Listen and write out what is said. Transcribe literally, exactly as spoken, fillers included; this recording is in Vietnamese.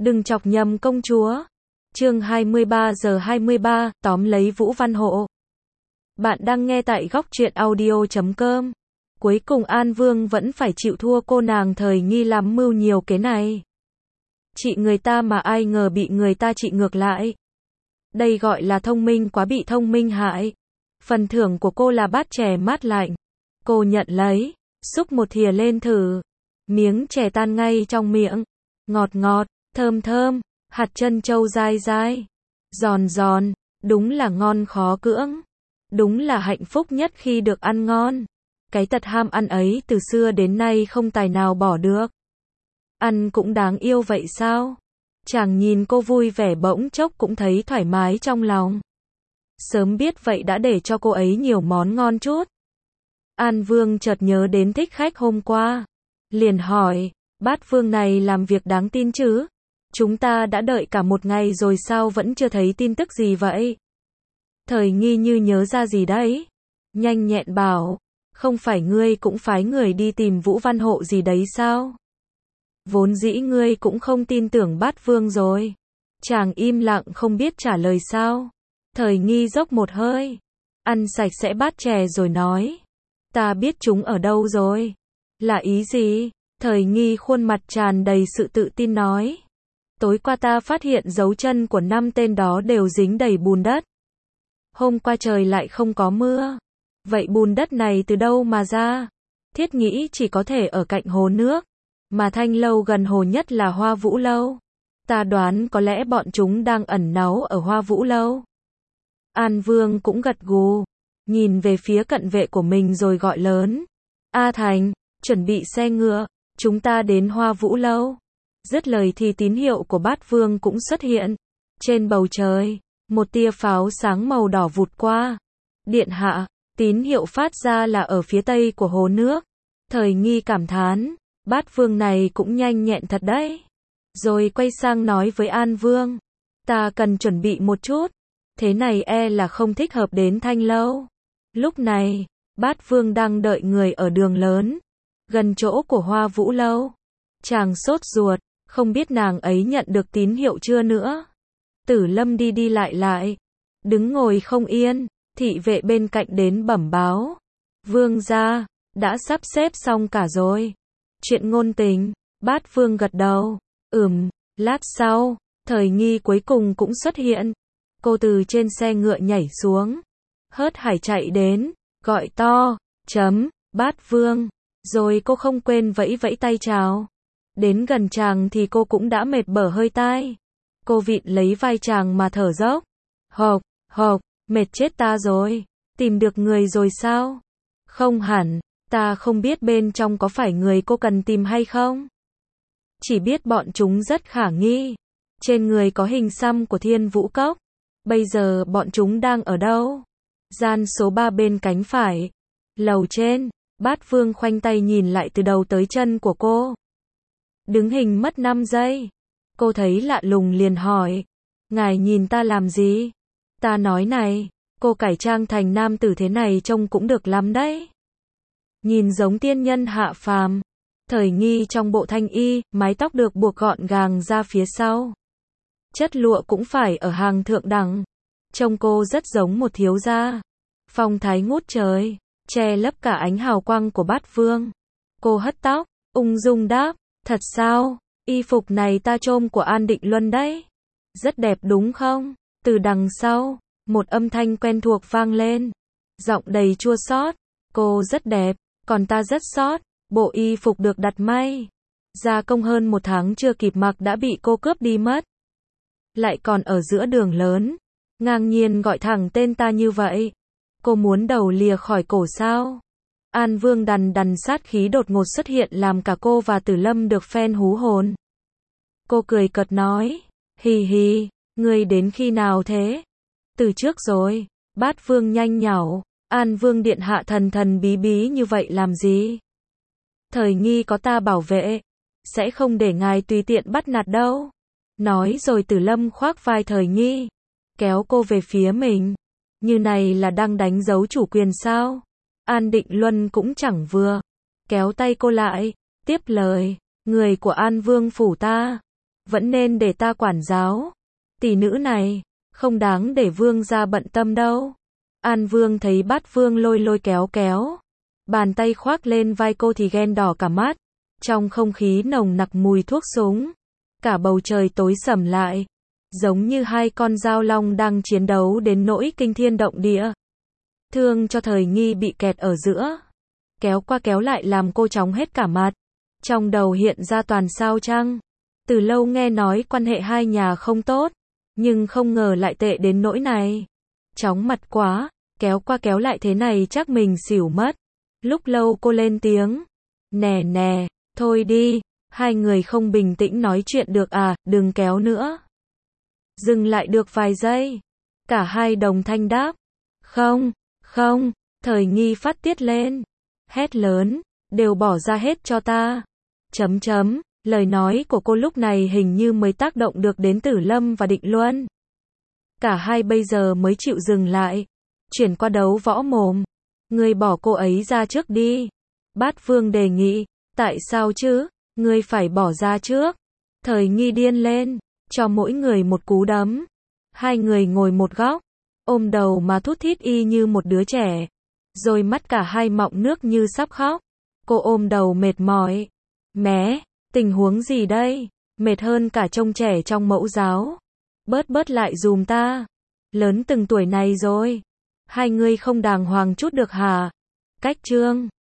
Đừng chọc nhầm công chúa. Chương hai mươi ba giờ hai mươi ba, tóm lấy Vũ Văn Hộ. Bạn đang nghe tại góc truyện audio chấm com. Cuối cùng An Vương vẫn phải chịu thua cô nàng Thời Nghi làm mưu nhiều kế này. Trị người ta mà ai ngờ bị người ta trị ngược lại. Đây gọi là thông minh quá bị thông minh hại. Phần thưởng của cô là bát chè mát lạnh. Cô nhận lấy, xúc một thìa lên thử. Miếng chè tan ngay trong miệng. Ngọt ngọt, thơm thơm, hạt trân châu dai dai, giòn giòn, đúng là ngon khó cưỡng. Đúng là hạnh phúc nhất khi được ăn ngon. Cái tật ham ăn ấy từ xưa đến nay không tài nào bỏ được. Ăn cũng đáng yêu vậy sao? Chàng nhìn cô vui vẻ bỗng chốc cũng thấy thoải mái trong lòng. Sớm biết vậy đã để cho cô ấy nhiều món ngon chút. An Vương chợt nhớ đến thích khách hôm qua. Liền hỏi, Bát Vương này làm việc đáng tin chứ? Chúng ta đã đợi cả một ngày rồi sao vẫn chưa thấy tin tức gì vậy? Thời Nghi như nhớ ra gì đấy. Nhanh nhẹn bảo, không phải ngươi cũng phái người đi tìm Vũ Văn Hộ gì đấy sao? Vốn dĩ ngươi cũng không tin tưởng Bát Vương rồi. Chàng im lặng không biết trả lời sao. Thời Nghi dốc một hơi, ăn sạch sẽ bát chè rồi nói. Ta biết chúng ở đâu rồi. Là ý gì? Thời Nghi khuôn mặt tràn đầy sự tự tin nói. Tối qua ta phát hiện dấu chân của năm tên đó đều dính đầy bùn đất. Hôm qua trời lại không có mưa. Vậy bùn đất này từ đâu mà ra? Thiết nghĩ chỉ có thể ở cạnh hồ nước. Mà thanh lâu gần hồ nhất là Hoa Vũ Lâu. Ta đoán có lẽ bọn chúng đang ẩn náu ở Hoa Vũ Lâu. An Vương cũng gật gù. Nhìn về phía cận vệ của mình rồi gọi lớn. A Thành, chuẩn bị xe ngựa. Chúng ta đến Hoa Vũ Lâu. Dứt lời thì tín hiệu của Bát Vương cũng xuất hiện. Trên bầu trời, một tia pháo sáng màu đỏ vụt qua. Điện hạ, tín hiệu phát ra là ở phía tây của hồ nước. Thời Nghi cảm thán, Bát Vương này cũng nhanh nhẹn thật đấy. Rồi quay sang nói với An Vương, ta cần chuẩn bị một chút. Thế này e là không thích hợp đến thanh lâu. Lúc này, Bát Vương đang đợi người ở đường lớn, gần chỗ của Hoa Vũ Lâu. Chàng sốt ruột, không biết nàng ấy nhận được tín hiệu chưa nữa. Tử Lâm đi đi lại lại, đứng ngồi không yên, thị vệ bên cạnh đến bẩm báo. Vương gia, đã sắp xếp xong cả rồi. Chuyện ngôn tình, Bát Vương gật đầu. Ừm, lát sau, Thời Nghi cuối cùng cũng xuất hiện. Cô từ trên xe ngựa nhảy xuống, hớt hải chạy đến, gọi to, chấm, Bát Vương. Rồi cô không quên vẫy vẫy tay chào. Đến gần chàng thì cô cũng đã mệt bở hơi tai. Cô vịn lấy vai chàng mà thở dốc. Hộc, hộc, mệt chết ta rồi. Tìm được người rồi sao? Không hẳn, ta không biết bên trong có phải người cô cần tìm hay không. Chỉ biết bọn chúng rất khả nghi. Trên người có hình xăm của Thiên Vũ Cốc. Bây giờ bọn chúng đang ở đâu? Gian số ba bên cánh phải. Lầu trên. Bát Vương khoanh tay nhìn lại từ đầu tới chân của cô. Đứng hình mất năm giây. Cô thấy lạ lùng liền hỏi. Ngài nhìn ta làm gì? Ta nói này, cô cải trang thành nam tử thế này trông cũng được lắm đấy. Nhìn giống tiên nhân hạ phàm. Thời Nghi trong bộ thanh y, mái tóc được buộc gọn gàng ra phía sau. Chất lụa cũng phải ở hàng thượng đẳng. Trông cô rất giống một thiếu gia. Phong thái ngút trời, che lấp cả ánh hào quang của Bát Vương. Cô hất tóc, ung dung đáp, thật sao? Y phục này ta trôm của An Định Luân đấy. Rất đẹp đúng không? Từ đằng sau, một âm thanh quen thuộc vang lên. Giọng đầy chua xót. Cô rất đẹp, còn ta rất xót. Bộ y phục được đặt may gia công hơn một tháng chưa kịp mặc đã bị cô cướp đi mất. Lại còn ở giữa đường lớn, ngang nhiên gọi thẳng tên ta như vậy. Cô muốn đầu lìa khỏi cổ sao? An Vương đằn đằn sát khí đột ngột xuất hiện làm cả cô và Tử Lâm được phen hú hồn. Cô cười cợt nói, hì hì, ngươi đến khi nào thế? Từ trước rồi. Bát Vương nhanh nhảu, An Vương điện hạ thần thần bí bí như vậy làm gì? Thời Nghi có ta bảo vệ, sẽ không để ngài tùy tiện bắt nạt đâu. Nói rồi Tử Lâm khoác vai Thời Nghi, kéo cô về phía mình. Như này là đang đánh dấu chủ quyền sao? An Định Luân cũng chẳng vừa, kéo tay cô lại, tiếp lời, người của An Vương phủ ta, vẫn nên để ta quản giáo. Tỷ nữ này, không đáng để vương gia bận tâm đâu. An Vương thấy Bát Vương lôi lôi kéo kéo, bàn tay khoác lên vai cô thì ghen đỏ cả mắt. Trong không khí nồng nặc mùi thuốc súng, cả bầu trời tối sầm lại, giống như hai con dao long đang chiến đấu đến nỗi kinh thiên động địa. Thương cho Thời Nghi bị kẹt ở giữa, kéo qua kéo lại làm cô chóng hết cả mặt. Trong đầu hiện ra toàn sao trăng. Từ lâu nghe nói quan hệ hai nhà không tốt, nhưng không ngờ lại tệ đến nỗi này. Chóng mặt quá, kéo qua kéo lại thế này chắc mình xỉu mất. Lúc lâu cô lên tiếng, nè nè, thôi đi, hai người không bình tĩnh nói chuyện được à, đừng kéo nữa. Dừng lại được vài giây, cả hai đồng thanh đáp, không, không. Thời Nghi phát tiết lên, hét lớn, đều bỏ ra hết cho ta. Chấm chấm, lời nói của cô lúc này hình như mới tác động được đến Tử Lâm và Định Luân. Cả hai bây giờ mới chịu dừng lại, chuyển qua đấu võ mồm. Ngươi bỏ cô ấy ra trước đi. Bát Vương đề nghị, tại sao chứ, ngươi phải bỏ ra trước. Thời Nghi điên lên, cho mỗi người một cú đấm. Hai người ngồi một góc, ôm đầu mà thút thít y như một đứa trẻ. Rồi mắt cả hai mọng nước như sắp khóc. Cô ôm đầu mệt mỏi. Mé, tình huống gì đây? Mệt hơn cả trông trẻ trong mẫu giáo. Bớt bớt lại dùm ta. Lớn từng tuổi này rồi. Hai người không đàng hoàng chút được hả? Cách trương.